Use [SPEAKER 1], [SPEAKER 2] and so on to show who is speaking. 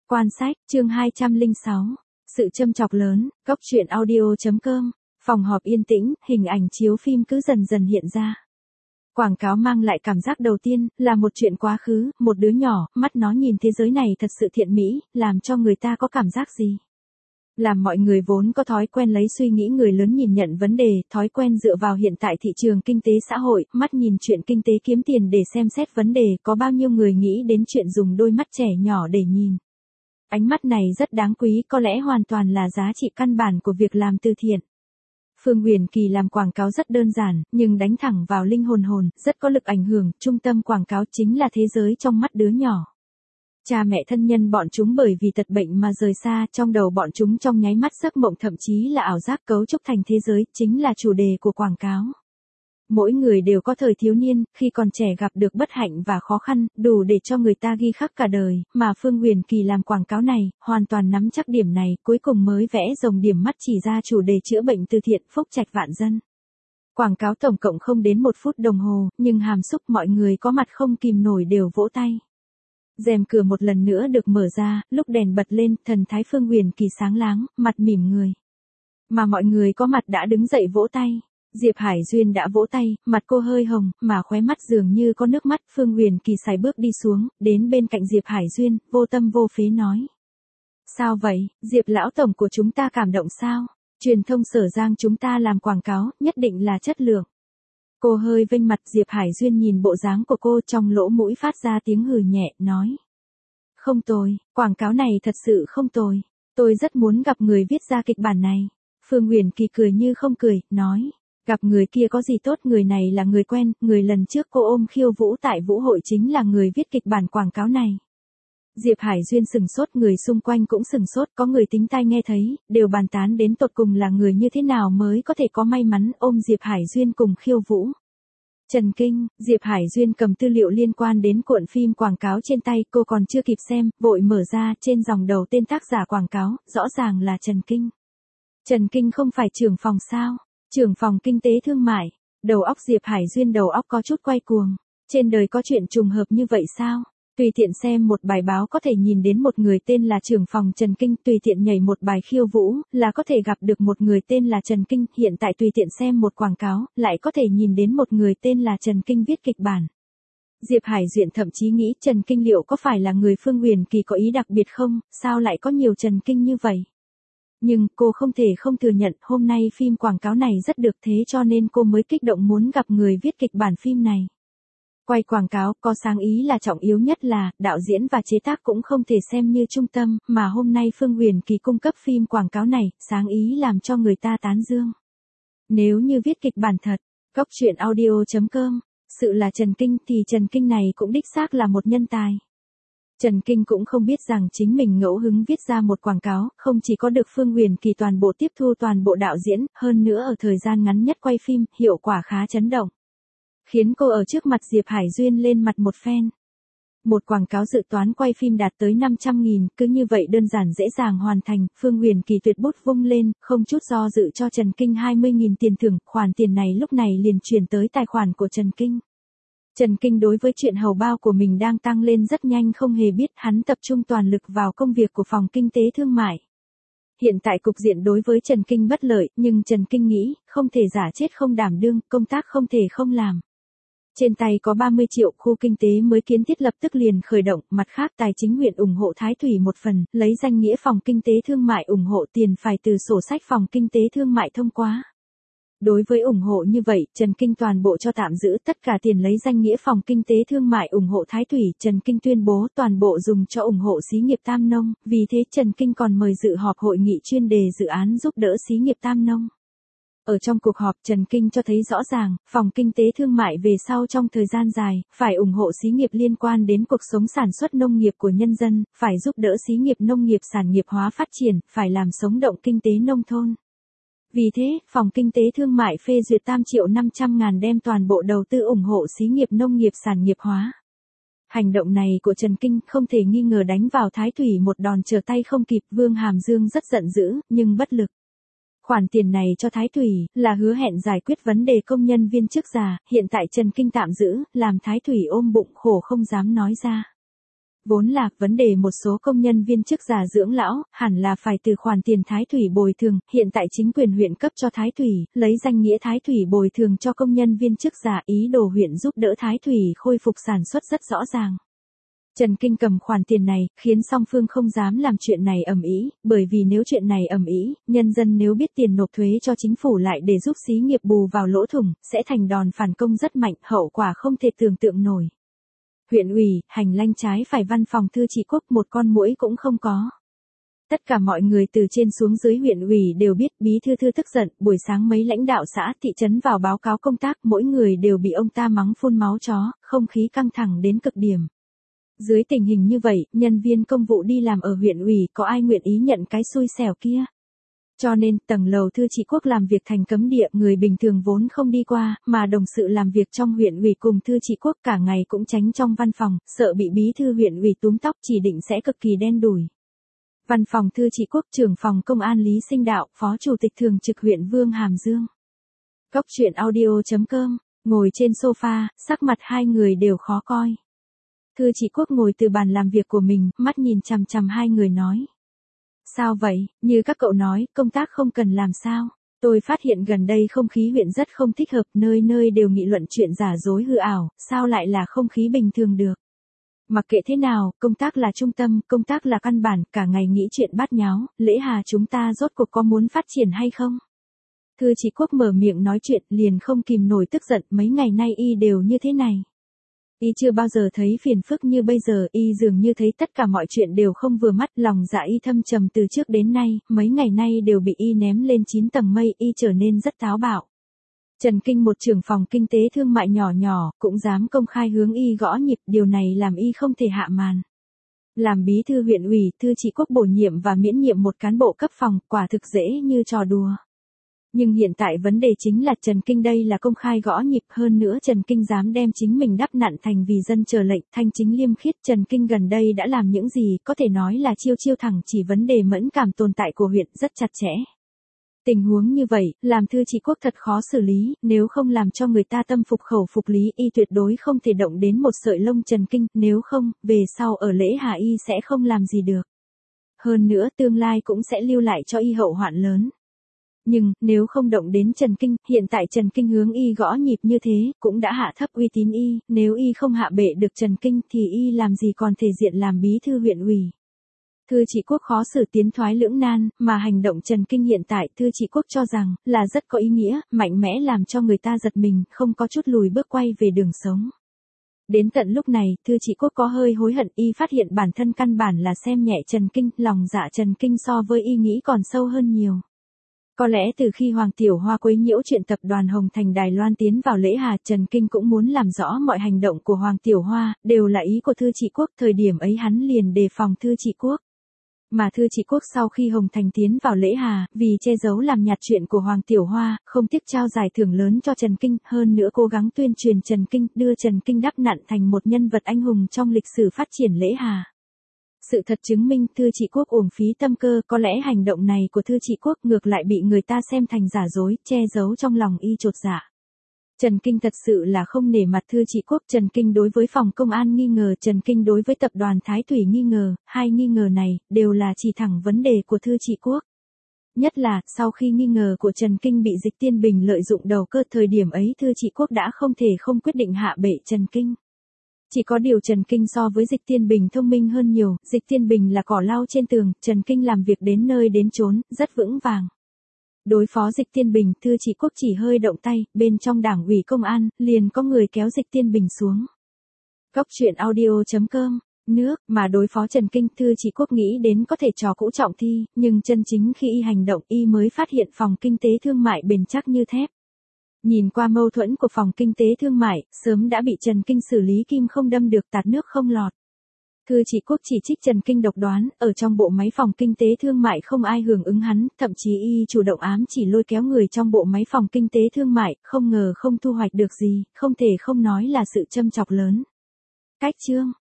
[SPEAKER 1] Quan sách, chương 206. Sự châm chọc lớn, Cóc truyện audio.com. Phòng họp yên tĩnh, hình ảnh chiếu phim cứ dần dần hiện ra. Quảng cáo mang lại cảm giác đầu tiên là một chuyện quá khứ, một đứa nhỏ, mắt nó nhìn thế giới này thật sự thiện mỹ, làm cho người ta có cảm giác gì? Làm mọi người vốn có thói quen lấy suy nghĩ người lớn nhìn nhận vấn đề, thói quen dựa vào hiện tại thị trường kinh tế xã hội, mắt nhìn chuyện kinh tế kiếm tiền để xem xét vấn đề, có bao nhiêu người nghĩ đến chuyện dùng đôi mắt trẻ nhỏ để nhìn. Ánh mắt này rất đáng quý, có lẽ hoàn toàn là giá trị căn bản của việc làm từ thiện. Phương Huyền Kỳ làm quảng cáo rất đơn giản, nhưng đánh thẳng vào linh hồn, rất có lực ảnh hưởng, trung tâm quảng cáo chính là thế giới trong mắt đứa nhỏ. Cha mẹ thân nhân bọn chúng bởi vì tật bệnh mà rời xa, trong đầu bọn chúng trong nháy mắt giấc mộng thậm chí là ảo giác cấu trúc thành thế giới, chính là chủ đề của quảng cáo. Mỗi người đều có thời thiếu niên, khi còn trẻ gặp được bất hạnh và khó khăn, đủ để cho người ta ghi khắc cả đời, mà Phương Huyền Kỳ làm quảng cáo này, hoàn toàn nắm chắc điểm này, cuối cùng mới vẽ rồng điểm mắt chỉ ra chủ đề chữa bệnh từ thiện, phúc trạch vạn dân. Quảng cáo tổng cộng không đến 1 phút đồng hồ, nhưng hàm xúc mọi người có mặt không kìm nổi đều vỗ tay. Rèm cửa một lần nữa được mở ra, lúc đèn bật lên, thần thái Phương Huyền Kỳ sáng láng, mặt mỉm người. Mà mọi người có mặt đã đứng dậy vỗ tay. Diệp Hải Duyên đã vỗ tay, mặt cô hơi hồng, mà khóe mắt dường như có nước mắt. Phương Huyền Kỳ sải bước đi xuống, đến bên cạnh Diệp Hải Duyên, vô tâm vô phế nói. Sao vậy, Diệp lão tổng của chúng ta cảm động sao? Truyền thông Sở Giang chúng ta làm quảng cáo, nhất định là chất lượng. Cô hơi vênh mặt, Diệp Hải Duyên nhìn bộ dáng của cô, trong lỗ mũi phát ra tiếng hừ nhẹ, nói. Không tồi, quảng cáo này thật sự không tồi. Tôi rất muốn gặp người viết ra kịch bản này. Phương Huyền Kỳ cười như không cười, nói. Gặp người kia có gì tốt, người này là người quen, người lần trước cô ôm khiêu vũ tại vũ hội chính là người viết kịch bản quảng cáo này. Diệp Hải Duyên sừng sốt, người xung quanh cũng sừng sốt, có người tính tai nghe thấy, đều bàn tán đến tột cùng là người như thế nào mới có thể có may mắn ôm Diệp Hải Duyên cùng khiêu vũ. Trần kinh, Diệp Hải Duyên cầm tư liệu liên quan đến cuộn phim quảng cáo trên tay, cô còn chưa kịp xem, vội mở ra, trên dòng đầu tên tác giả quảng cáo, rõ ràng là Trần Kinh. Trần Kinh không phải trưởng phòng sao? Trưởng phòng kinh tế thương mại. Đầu óc Diệp Hải Duyên đầu óc có chút quay cuồng. Trên đời có chuyện trùng hợp như vậy sao? Tùy tiện xem một bài báo có thể nhìn đến một người tên là trưởng phòng Trần Kinh, tùy tiện nhảy một bài khiêu vũ là có thể gặp được một người tên là Trần Kinh, hiện tại tùy tiện xem một quảng cáo lại có thể nhìn đến một người tên là Trần Kinh viết kịch bản. Diệp Hải Duyên thậm chí nghĩ Trần Kinh liệu có phải là người Phương Huyền Kỳ có ý đặc biệt không, sao lại có nhiều Trần Kinh như vậy? Nhưng cô không thể không thừa nhận hôm nay phim quảng cáo này rất được, thế cho nên cô mới kích động muốn gặp người viết kịch bản phim này. Quay quảng cáo có sáng ý là trọng yếu nhất, là đạo diễn và chế tác cũng không thể xem như trung tâm, mà hôm nay Phương Huyền Kỳ cung cấp phim quảng cáo này, sáng ý làm cho người ta tán dương. Nếu như viết kịch bản thật, Cóc truyện audio.com, sự là Trần Kinh thì Trần Kinh này cũng đích xác là một nhân tài. Trần Kinh cũng không biết rằng chính mình ngẫu hứng viết ra một quảng cáo, không chỉ có được Phương Huyền Kỳ toàn bộ tiếp thu toàn bộ đạo diễn, hơn nữa ở thời gian ngắn nhất quay phim, hiệu quả khá chấn động. Khiến cô ở trước mặt Diệp Hải Duyên lên mặt một phen. Một quảng cáo dự toán quay phim đạt tới 500.000, cứ như vậy đơn giản dễ dàng hoàn thành, Phương Huyền Kỳ tuyệt bút vung lên, không chút do dự cho Trần Kinh 20.000 tiền thưởng, khoản tiền này lúc này liền chuyển tới tài khoản của Trần Kinh. Trần Kinh đối với chuyện hầu bao của mình đang tăng lên rất nhanh không hề biết, hắn tập trung toàn lực vào công việc của phòng kinh tế thương mại. Hiện tại cục diện đối với Trần Kinh bất lợi, nhưng Trần Kinh nghĩ, không thể giả chết không đảm đương, công tác không thể không làm. Trên tay có 30 triệu, khu kinh tế mới kiến thiết lập tức liền khởi động, mặt khác tài chính huyện ủng hộ Thái Thủy một phần, lấy danh nghĩa phòng kinh tế thương mại ủng hộ, tiền phải từ sổ sách phòng kinh tế thương mại thông qua. Đối với ủng hộ như vậy, Trần Kinh toàn bộ cho tạm giữ, tất cả tiền lấy danh nghĩa phòng kinh tế thương mại ủng hộ Thái Thủy, Trần Kinh tuyên bố toàn bộ dùng cho ủng hộ xí nghiệp Tam Nông, vì thế Trần Kinh còn mời dự họp hội nghị chuyên đề dự án giúp đỡ xí nghiệp Tam Nông. Ở trong cuộc họp, Trần Kinh cho thấy rõ ràng, phòng kinh tế thương mại về sau trong thời gian dài, phải ủng hộ xí nghiệp liên quan đến cuộc sống sản xuất nông nghiệp của nhân dân, phải giúp đỡ xí nghiệp nông nghiệp sản nghiệp hóa phát triển, phải làm sống động kinh tế nông thôn. Vì thế, phòng kinh tế thương mại phê duyệt 8.500.000 đem toàn bộ đầu tư ủng hộ xí nghiệp nông nghiệp sản nghiệp hóa. Hành động này của Trần Kinh không thể nghi ngờ đánh vào Thái Thủy một đòn trở tay không kịp, Vương Hàm Dương rất giận dữ, nhưng bất lực. Khoản tiền này cho Thái Thủy, là hứa hẹn giải quyết vấn đề công nhân viên chức già, hiện tại Trần Kinh tạm giữ, làm Thái Thủy ôm bụng khổ không dám nói ra. Vốn là, vấn đề một số công nhân viên chức già dưỡng lão, hẳn là phải từ khoản tiền Thái Thủy bồi thường, hiện tại chính quyền huyện cấp cho Thái Thủy, lấy danh nghĩa Thái Thủy bồi thường cho công nhân viên chức già, ý đồ huyện giúp đỡ Thái Thủy khôi phục sản xuất rất rõ ràng. Trần Kinh cầm khoản tiền này, khiến song phương không dám làm chuyện này ầm ĩ, bởi vì nếu chuyện này ầm ĩ, nhân dân nếu biết tiền nộp thuế cho chính phủ lại để giúp xí nghiệp bù vào lỗ thủng, sẽ thành đòn phản công rất mạnh, hậu quả không thể tưởng tượng nổi. Huyện ủy, hành lang trái phải văn phòng Thư Trị Quốc một con muỗi cũng không có. Tất cả mọi người từ trên xuống dưới huyện ủy đều biết bí thư Thư tức giận, buổi sáng mấy lãnh đạo xã thị trấn vào báo cáo công tác, mỗi người đều bị ông ta mắng phun máu chó, không khí căng thẳng đến cực điểm. Dưới tình hình như vậy, nhân viên công vụ đi làm ở huyện ủy có ai nguyện ý nhận cái xui xẻo kia. Cho nên, tầng lầu Thư Trị Quốc làm việc thành cấm địa, người bình thường vốn không đi qua, mà đồng sự làm việc trong huyện ủy cùng Thư Trị Quốc cả ngày cũng tránh trong văn phòng, sợ bị bí thư huyện ủy túm tóc chỉ định sẽ cực kỳ đen đủi. Văn phòng Thư Trị Quốc, trưởng phòng công an Lý Sinh Đạo, phó chủ tịch thường trực huyện Vương Hàm Dương. Cóc truyện audio.com, ngồi trên sofa, sắc mặt hai người đều khó coi. Thư Trị Quốc ngồi từ bàn làm việc của mình, mắt nhìn chằm chằm hai người nói. Sao vậy, như các cậu nói, công tác không cần làm sao? Tôi phát hiện gần đây không khí huyện rất không thích hợp, nơi nơi đều nghị luận chuyện giả dối hư ảo, sao lại là không khí bình thường được? Mặc kệ thế nào, công tác là trung tâm, công tác là căn bản, cả ngày nghĩ chuyện bát nháo, Lễ Hà chúng ta rốt cuộc có muốn phát triển hay không? Thư Trị Quốc mở miệng nói chuyện liền không kìm nổi tức giận, mấy ngày nay y đều như thế này. Y chưa bao giờ thấy phiền phức như bây giờ, y dường như thấy tất cả mọi chuyện đều không vừa mắt, lòng dạ y thâm trầm từ trước đến nay, mấy ngày nay đều bị y ném lên 9 tầng mây, y trở nên rất táo bạo. Trần Kinh một trưởng phòng kinh tế thương mại nhỏ nhỏ, cũng dám công khai hướng y gõ nhịp, điều này làm y không thể hạ màn. Làm bí thư huyện ủy, Thư Trị Quốc bổ nhiệm và miễn nhiệm một cán bộ cấp phòng, quả thực dễ như trò đùa. Nhưng hiện tại vấn đề chính là Trần Kinh đây là công khai gõ nhịp, hơn nữa Trần Kinh dám đem chính mình đắp nặn thành vì dân chờ lệnh, thanh chính liêm khiết. Trần Kinh gần đây đã làm những gì, có thể nói là chiêu chiêu thẳng chỉ vấn đề mẫn cảm tồn tại của huyện rất chặt chẽ. Tình huống như vậy, làm Thư Trị Quốc thật khó xử lý, nếu không làm cho người ta tâm phục khẩu phục lý, y tuyệt đối không thể động đến một sợi lông Trần Kinh, nếu không, về sau ở Lễ Hà y sẽ không làm gì được. Hơn nữa tương lai cũng sẽ lưu lại cho y hậu hoạn lớn. Nhưng, nếu không động đến Trần Kinh, hiện tại Trần Kinh hướng y gõ nhịp như thế, cũng đã hạ thấp uy tín y, nếu y không hạ bệ được Trần Kinh thì y làm gì còn thể diện làm bí thư huyện ủy. Thư Trị Quốc khó xử tiến thoái lưỡng nan, mà hành động Trần Kinh hiện tại Thư Trị Quốc cho rằng, là rất có ý nghĩa, mạnh mẽ làm cho người ta giật mình, không có chút lùi bước quay về đường sống. Đến tận lúc này, Thư Trị Quốc có hơi hối hận, y phát hiện bản thân căn bản là xem nhẹ Trần Kinh, lòng dạ Trần Kinh so với y nghĩ còn sâu hơn nhiều. Có lẽ từ khi Hoàng Tiểu Hoa quấy nhiễu chuyện tập đoàn Hồng Thành Đài Loan tiến vào Lễ Hà, Trần Kinh cũng muốn làm rõ mọi hành động của Hoàng Tiểu Hoa, đều là ý của Thư Trị Quốc, thời điểm ấy hắn liền đề phòng Thư Trị Quốc. Mà Thư Trị Quốc sau khi Hồng Thành tiến vào Lễ Hà, vì che giấu làm nhạt chuyện của Hoàng Tiểu Hoa, không tiếc trao giải thưởng lớn cho Trần Kinh, hơn nữa cố gắng tuyên truyền Trần Kinh, đưa Trần Kinh đắp nặn thành một nhân vật anh hùng trong lịch sử phát triển Lễ Hà. Sự thật chứng minh Thư Trị Quốc uổng phí tâm cơ, có lẽ hành động này của Thư Trị Quốc ngược lại bị người ta xem thành giả dối, che giấu trong lòng y chột dạ. Trần Kinh thật sự là không nể mặt Thư Trị Quốc, Trần Kinh đối với phòng công an nghi ngờ, Trần Kinh đối với tập đoàn Thái Thủy nghi ngờ, hai nghi ngờ này, đều là chỉ thẳng vấn đề của Thư Trị Quốc. Nhất là, sau khi nghi ngờ của Trần Kinh bị Dịch Tiên Bình lợi dụng đầu cơ, thời điểm ấy Thư Trị Quốc đã không thể không quyết định hạ bệ Trần Kinh. Chỉ có điều Trần Kinh so với Dịch Tiên Bình thông minh hơn nhiều, Dịch Tiên Bình là cỏ lau trên tường, Trần Kinh làm việc đến nơi đến chốn, rất vững vàng. Đối phó Dịch Tiên Bình, Thư Trị Quốc chỉ hơi động tay, bên trong đảng ủy công an, liền có người kéo Dịch Tiên Bình xuống. Cóc truyện audio.com, nước, mà đối phó Trần Kinh, Thư Trị Quốc nghĩ đến có thể trò cũ trọng thi, nhưng chân chính khi y hành động y mới phát hiện phòng kinh tế thương mại bền chắc như thép. Nhìn qua mâu thuẫn của phòng kinh tế thương mại, sớm đã bị Trần Kinh xử lý kim không đâm được tạt nước không lọt. Thư Trị Quốc chỉ trích Trần Kinh độc đoán, ở trong bộ máy phòng kinh tế thương mại không ai hưởng ứng hắn, thậm chí y chủ động ám chỉ lôi kéo người trong bộ máy phòng kinh tế thương mại, không ngờ không thu hoạch được gì, không thể không nói là sự châm chọc lớn. Cách chương